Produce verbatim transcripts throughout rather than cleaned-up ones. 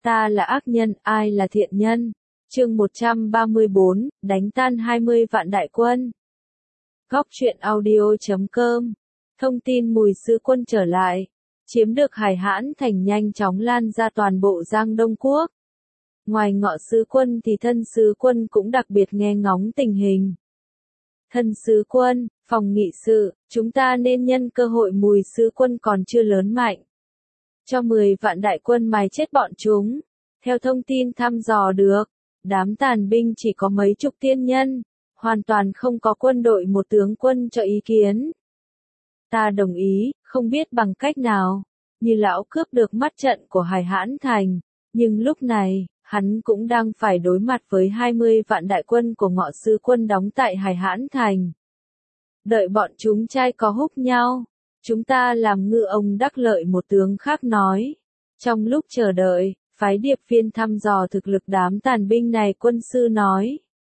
Ta là ác nhân, ai là thiện nhân? Chương một trăm ba mươi bốn, đánh tan hai mươi vạn đại quân. Góc truyện audio chấm com. Thông tin Mùi Sứ Quân trở lại, chiếm được Hải Hãn Thành nhanh chóng lan ra toàn bộ Giang Đông Quốc. Ngoài Ngọ Sứ Quân thì Thân Sứ Quân cũng đặc biệt nghe ngóng tình hình. Thân Sứ Quân, phòng nghị sự, chúng ta nên nhân cơ hội Mùi Sứ Quân còn chưa lớn mạnh, cho mười vạn đại quân mài chết bọn chúng. Theo thông tin thăm dò được, đám tàn binh chỉ có mấy chục tiên nhân, hoàn toàn không có quân đội một tướng quân cho ý kiến. Ta đồng ý, không biết bằng cách nào, Như lão cướp được mắt trận của Hải Hãn Thành, nhưng lúc này, hắn cũng đang phải đối mặt với hai mươi vạn đại quân của Ngọ Sứ Quân đóng tại Hải Hãn Thành. Đợi bọn chúng trai có húc nhau, chúng ta làm ngư ông đắc lợi, một tướng khác nói. Trong lúc chờ đợi, phái điệp viên thăm dò thực lực đám tàn binh này, quân sư nói.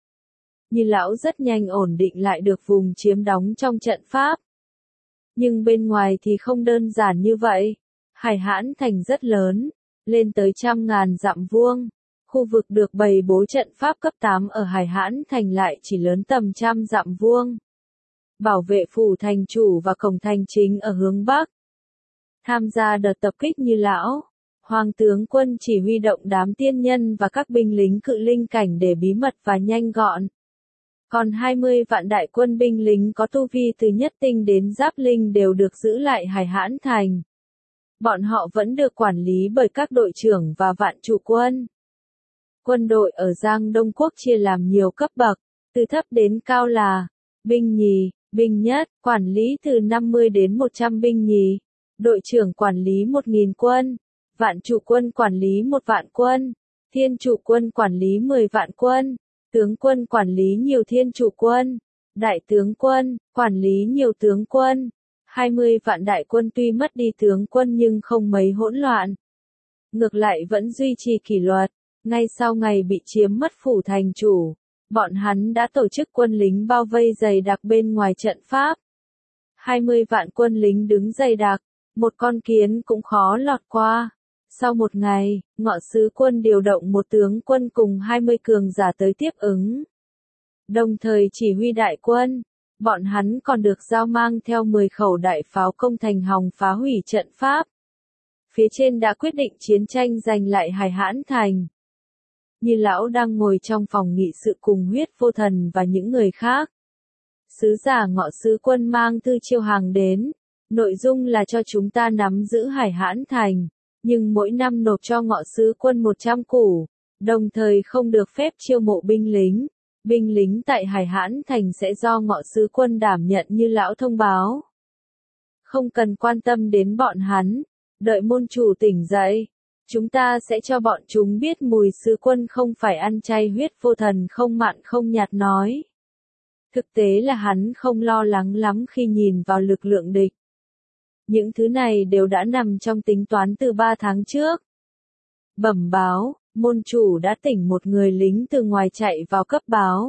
Như lão rất nhanh ổn định lại được vùng chiếm đóng trong trận pháp. Nhưng bên ngoài thì không đơn giản như vậy. Hải Hãn Thành rất lớn, lên tới trăm ngàn dặm vuông. Khu vực được bày bố trận pháp cấp tám ở Hải Hãn Thành lại chỉ lớn tầm trăm dặm vuông. Bảo vệ phủ thành chủ và cổng thành chính ở hướng Bắc. Tham gia đợt tập kích Như lão, Hoàng tướng quân chỉ huy động đám tiên nhân và các binh lính cự linh cảnh để bí mật và nhanh gọn. Còn hai mươi vạn đại quân binh lính có tu vi từ nhất tinh đến giáp linh đều được giữ lại Hải Hãn Thành. Bọn họ vẫn được quản lý bởi các đội trưởng và vạn trụ quân. Quân đội ở Giang Đông Quốc chia làm nhiều cấp bậc, từ thấp đến cao là binh nhì, binh nhất, quản lý từ năm mươi đến một trăm binh nhì, đội trưởng quản lý một nghìn quân, vạn trụ quân quản lý một vạn quân, thiên trụ quân quản lý mười vạn quân, tướng quân quản lý nhiều thiên trụ quân, đại tướng quân quản lý nhiều tướng quân. hai mươi vạn đại quân tuy mất đi tướng quân nhưng không mấy hỗn loạn. Ngược lại vẫn duy trì kỷ luật. Ngay sau ngày bị chiếm mất phủ thành chủ, bọn hắn đã tổ chức quân lính bao vây dày đặc bên ngoài trận pháp. hai mươi vạn quân lính đứng dày đặc, một con kiến cũng khó lọt qua. Sau một ngày, Ngọ Sứ Quân điều động một tướng quân cùng hai mươi cường giả tới tiếp ứng. Đồng thời chỉ huy đại quân, bọn hắn còn được giao mang theo mười khẩu đại pháo công thành hòng phá hủy trận pháp. Phía trên đã quyết định chiến tranh giành lại Hải Hãn Thành. Như lão đang ngồi trong phòng nghị sự cùng Huyết Vô Thần và những người khác. Sứ giả Ngọ Sứ Quân mang thư chiêu hàng đến, nội dung là cho chúng ta nắm giữ Hải Hãn Thành, nhưng mỗi năm nộp cho Ngọ Sứ Quân một trăm củ, đồng thời không được phép chiêu mộ binh lính. Binh lính tại Hải Hãn Thành sẽ do Ngọ Sứ Quân đảm nhận như lão thông báo. Không cần quan tâm đến bọn hắn, đợi môn chủ tỉnh dậy, chúng ta sẽ cho bọn chúng biết Mùi Sứ Quân không phải ăn chay. Huyết Vô Thần không mặn không nhạt nói. Thực tế là hắn không lo lắng lắm khi nhìn vào lực lượng địch. Những thứ này đều đã nằm trong tính toán từ ba tháng trước. Bẩm báo, môn chủ đã tỉnh. Một người lính từ ngoài chạy vào cấp báo.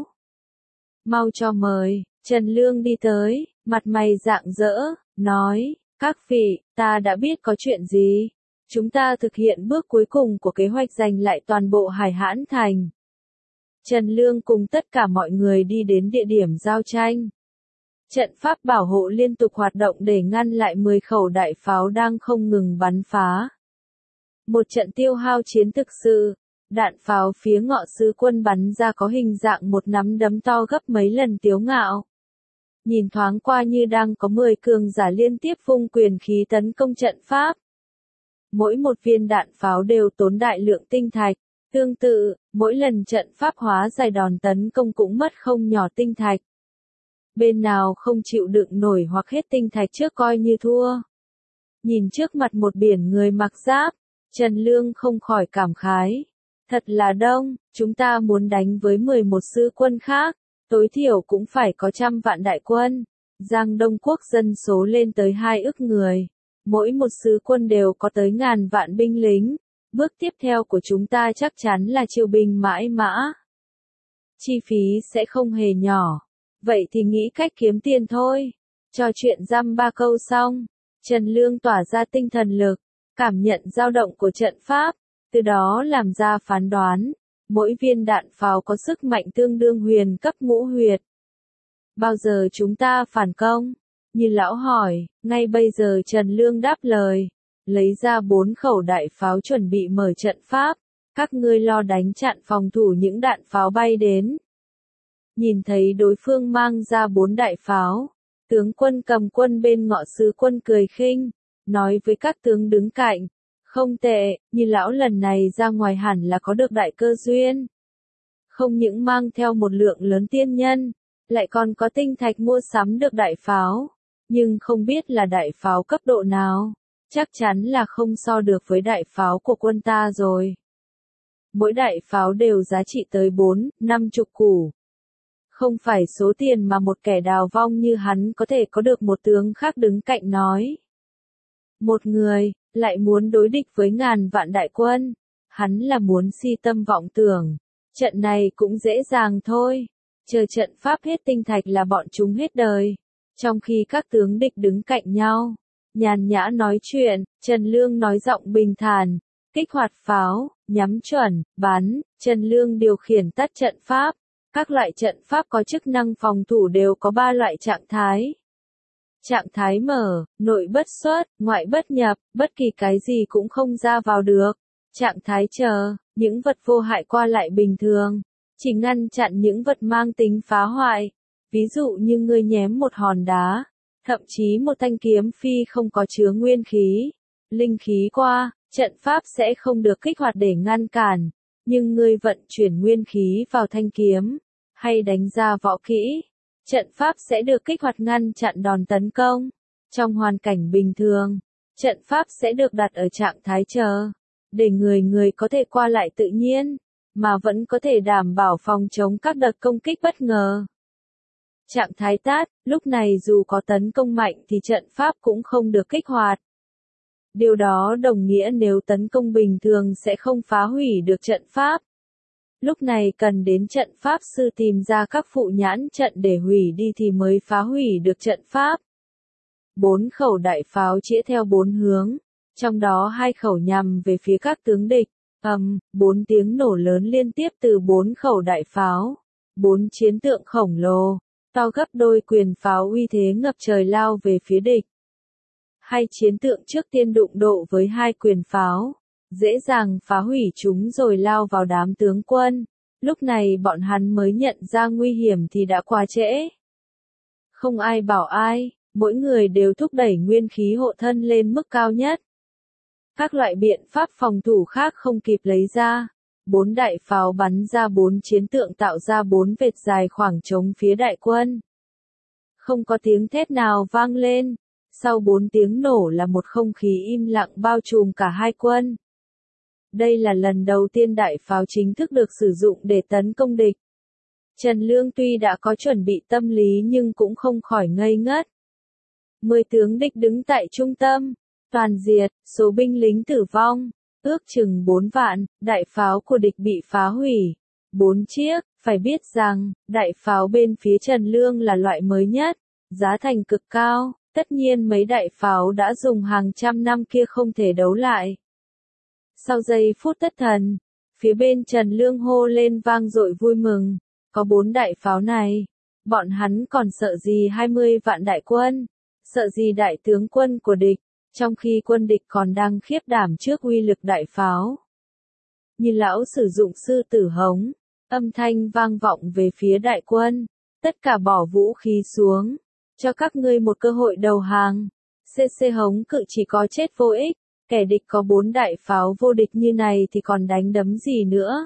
Mau cho mời. Trần Lương đi tới, mặt mày rạng rỡ, nói, các vị, ta đã biết có chuyện gì. Chúng ta thực hiện bước cuối cùng của kế hoạch giành lại toàn bộ Hải Hãn Thành. Trần Lương cùng tất cả mọi người đi đến địa điểm giao tranh. Trận pháp bảo hộ liên tục hoạt động để ngăn lại mười khẩu đại pháo đang không ngừng bắn phá. Một trận tiêu hao chiến thực sự, đạn pháo phía Ngọ Sứ Quân bắn ra có hình dạng một nắm đấm to gấp mấy lần Tiếu Ngạo. Nhìn thoáng qua như đang có mười cường giả liên tiếp vung quyền khí tấn công trận pháp. Mỗi một viên đạn pháo đều tốn đại lượng tinh thạch. Tương tự, mỗi lần trận pháp hóa giải đòn tấn công cũng mất không nhỏ tinh thạch. Bên nào không chịu đựng nổi hoặc hết tinh thạch trước coi như thua. Nhìn trước mặt một biển người mặc giáp, Trần Lương không khỏi cảm khái. Thật là đông, chúng ta muốn đánh với mười một sứ quân khác, tối thiểu cũng phải có trăm vạn đại quân. Giang Đông Quốc dân số lên tới hai ức người. Mỗi một sứ quân đều có tới ngàn vạn binh lính. Bước tiếp theo của chúng ta chắc chắn là chiêu binh mãi mã. Chi phí sẽ không hề nhỏ. Vậy thì nghĩ cách kiếm tiền thôi. Trò chuyện dăm ba câu xong, Trần Lương tỏa ra tinh thần lực, cảm nhận dao động của trận pháp. từ đó làm ra phán đoán, mỗi viên đạn pháo có sức mạnh tương đương huyền cấp ngũ huyệt. Bao giờ chúng ta phản công? Như lão hỏi, ngay bây giờ Trần Lương đáp lời, lấy ra bốn khẩu đại pháo chuẩn bị mở trận pháp, các ngươi lo đánh chặn phòng thủ những đạn pháo bay đến. Nhìn thấy đối phương mang ra bốn đại pháo, tướng quân cầm quân bên Ngọ Sứ Quân cười khinh, nói với các tướng đứng cạnh, không tệ, Như lão lần này ra ngoài hẳn là có được đại cơ duyên. Không những mang theo một lượng lớn tiên nhân, lại còn có tinh thạch mua sắm được đại pháo, nhưng không biết là đại pháo cấp độ nào, chắc chắn là không so được với đại pháo của quân ta rồi. Mỗi đại pháo đều giá trị tới bốn, năm chục củ. Không phải số tiền mà một kẻ đào vong như hắn có thể có được, một tướng khác đứng cạnh nói. Một người, lại muốn đối địch với ngàn vạn đại quân, hắn là muốn si tâm vọng tưởng, trận này cũng dễ dàng thôi, chờ trận pháp hết tinh thạch là bọn chúng hết đời. Trong khi các tướng địch đứng cạnh nhau, nhàn nhã nói chuyện, Trần Lương nói giọng bình thản, kích hoạt pháo, nhắm chuẩn, bắn, Trần Lương điều khiển tắt trận pháp. Các loại trận pháp có chức năng phòng thủ đều có ba loại trạng thái. Trạng thái mở, nội bất xuất, ngoại bất nhập, bất kỳ cái gì cũng không ra vào được. Trạng thái chờ, những vật vô hại qua lại bình thường, chỉ ngăn chặn những vật mang tính phá hoại. Ví dụ như ngươi nhém một hòn đá, thậm chí một thanh kiếm phi không có chứa nguyên khí, linh khí qua, trận pháp sẽ không được kích hoạt để ngăn cản. Nhưng ngươi vận chuyển nguyên khí vào thanh kiếm, hay đánh ra võ kỹ, trận pháp sẽ được kích hoạt ngăn chặn đòn tấn công. Trong hoàn cảnh bình thường, trận pháp sẽ được đặt ở trạng thái chờ, để người người có thể qua lại tự nhiên, mà vẫn có thể đảm bảo phòng chống các đợt công kích bất ngờ. Trạng thái tát, lúc này dù có tấn công mạnh thì trận pháp cũng không được kích hoạt. Điều đó đồng nghĩa nếu tấn công bình thường sẽ không phá hủy được trận pháp. Lúc này cần đến trận pháp sư tìm ra các phụ nhãn trận để hủy đi thì mới phá hủy được trận pháp. Bốn khẩu đại pháo chĩa theo bốn hướng, trong đó hai khẩu nhằm về phía các tướng địch. Ầm, bốn tiếng nổ lớn liên tiếp từ bốn khẩu đại pháo. Bốn chiến tượng khổng lồ, to gấp đôi quyền pháo uy thế ngập trời lao về phía địch. Hai chiến tượng trước tiên đụng độ với hai quyền pháo, dễ dàng phá hủy chúng rồi lao vào đám tướng quân. Lúc này bọn hắn mới nhận ra nguy hiểm thì đã quá trễ. Không ai bảo ai, mỗi người đều thúc đẩy nguyên khí hộ thân lên mức cao nhất. Các loại biện pháp phòng thủ khác không kịp lấy ra. Bốn đại pháo bắn ra bốn chiến tượng tạo ra bốn vệt dài khoảng trống phía đại quân. Không có tiếng thét nào vang lên. Sau bốn tiếng nổ là một không khí im lặng bao trùm cả hai quân. Đây là lần đầu tiên đại pháo chính thức được sử dụng để tấn công địch. Trần Lương tuy đã có chuẩn bị tâm lý nhưng cũng không khỏi ngây ngất. Mười tướng địch đứng tại trung tâm, toàn diệt, số binh lính tử vong, ước chừng bốn vạn, đại pháo của địch bị phá hủy. Bốn chiếc, phải biết rằng, đại pháo bên phía Trần Lương là loại mới nhất, giá thành cực cao, tất nhiên mấy đại pháo đã dùng hàng trăm năm kia không thể đấu lại. Sau giây phút thất thần, phía bên Trần Lương hô lên vang dội vui mừng, có bốn đại pháo này, bọn hắn còn sợ gì hai mươi vạn đại quân, sợ gì đại tướng quân của địch, trong khi quân địch còn đang khiếp đảm trước uy lực đại pháo. Như lão sử dụng sư tử hống, âm thanh vang vọng về phía đại quân, tất cả bỏ vũ khí xuống, cho các ngươi một cơ hội đầu hàng. xê xê hống cự chỉ có chết vô ích. Kẻ địch có bốn đại pháo vô địch như này thì còn đánh đấm gì nữa.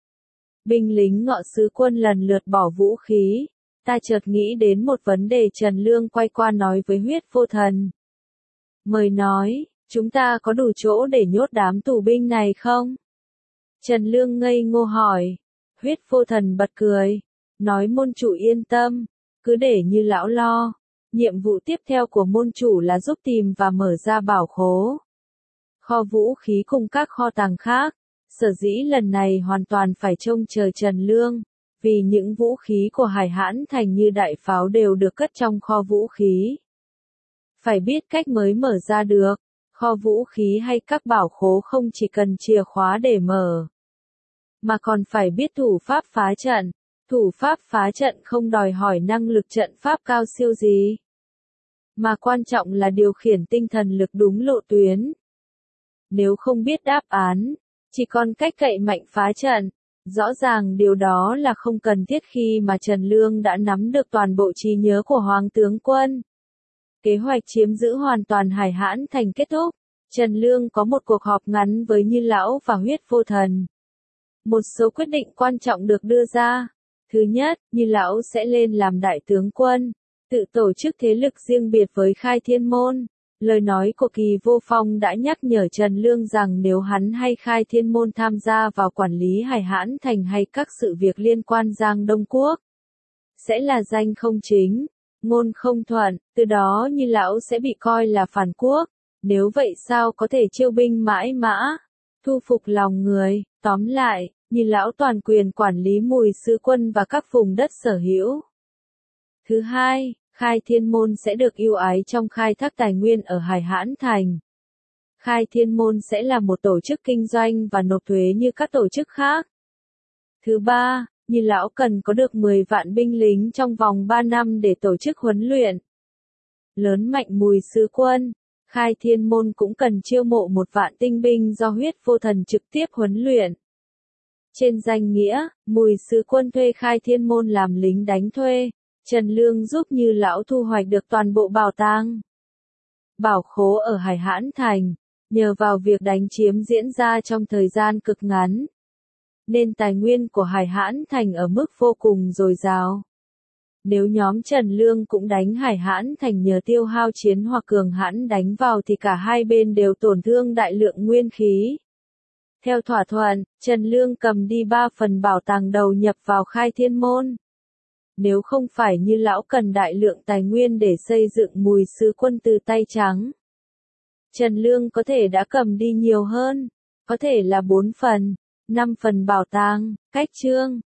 Binh lính Ngọ Sứ Quân lần lượt bỏ vũ khí. Ta chợt nghĩ đến một vấn đề. Trần Lương quay qua nói với Huyết Vô Thần. Mời nói, chúng ta có đủ chỗ để nhốt đám tù binh này không? Trần Lương ngây ngô hỏi. Huyết Vô Thần bật cười. Nói môn chủ yên tâm, cứ để Như lão lo. Nhiệm vụ tiếp theo của môn chủ là giúp tìm và mở ra bảo khố. Kho vũ khí cùng các kho tàng khác. Sở dĩ lần này hoàn toàn phải trông chờ Trần Lương, vì những vũ khí của Hải Hãn Thành như đại pháo đều được cất trong kho vũ khí. Phải biết cách mới mở ra được, Kho vũ khí hay các bảo khố không chỉ cần chìa khóa để mở, mà còn phải biết thủ pháp phá trận. Thủ pháp phá trận không đòi hỏi năng lực trận pháp cao siêu gì, mà quan trọng là điều khiển tinh thần lực đúng lộ tuyến. Nếu không biết đáp án, chỉ còn cách cậy mạnh phá trận. Rõ ràng điều đó là không cần thiết khi mà Trần Lương đã nắm được toàn bộ trí nhớ của Hoàng tướng quân. Kế hoạch chiếm giữ hoàn toàn Hải Hãn Thành kết thúc. Trần Lương có một cuộc họp ngắn với Như Lão và Huyết Vô Thần. Một số quyết định quan trọng được đưa ra. Thứ nhất, Như Lão sẽ lên làm đại tướng quân, tự tổ chức thế lực riêng biệt với Khai Thiên Môn. Lời nói của Kỳ Vô Phong đã nhắc nhở Trần Lương rằng nếu hắn hay Khai Thiên Môn tham gia vào quản lý Hải Hãn Thành hay các sự việc liên quan Giang Đông Quốc, sẽ là danh không chính, ngôn không thuận, từ đó Như Lão sẽ bị coi là phản quốc. Nếu vậy sao có thể chiêu binh mãi mã, thu phục lòng người. Tóm lại, Như Lão toàn quyền quản lý Mùi Sứ Quân và các vùng đất sở hữu. Thứ hai, Khai Thiên Môn sẽ được ưu ái trong khai thác tài nguyên ở Hải Hãn Thành. Khai Thiên Môn sẽ là một tổ chức kinh doanh và nộp thuế như các tổ chức khác. Thứ ba, Như Lão cần có được mười vạn binh lính trong vòng ba năm để tổ chức huấn luyện. Lớn mạnh Mùi Sứ Quân, Khai Thiên Môn cũng cần chiêu mộ một vạn tinh binh do Huyết Vô Thần trực tiếp huấn luyện. Trên danh nghĩa, Mùi Sứ Quân thuê Khai Thiên Môn làm lính đánh thuê. Trần Lương giúp Như Lão thu hoạch được toàn bộ bảo tàng, bảo khố ở Hải Hãn Thành. Nhờ vào việc đánh chiếm diễn ra trong thời gian cực ngắn, nên tài nguyên của Hải Hãn Thành ở mức vô cùng dồi dào. Nếu nhóm Trần Lương cũng đánh Hải Hãn Thành nhờ tiêu hao chiến hoặc cường hãn đánh vào thì cả hai bên đều tổn thương đại lượng nguyên khí. Theo thỏa thuận, Trần Lương cầm đi ba phần bảo tàng đầu nhập vào Khai Thiên Môn. Nếu không phải Như Lão cần đại lượng tài nguyên để xây dựng Mùi Sứ Quân từ tay trắng, Trần Lương có thể đã cầm đi nhiều hơn, có thể là bốn phần, năm phần bảo tàng. Cách chương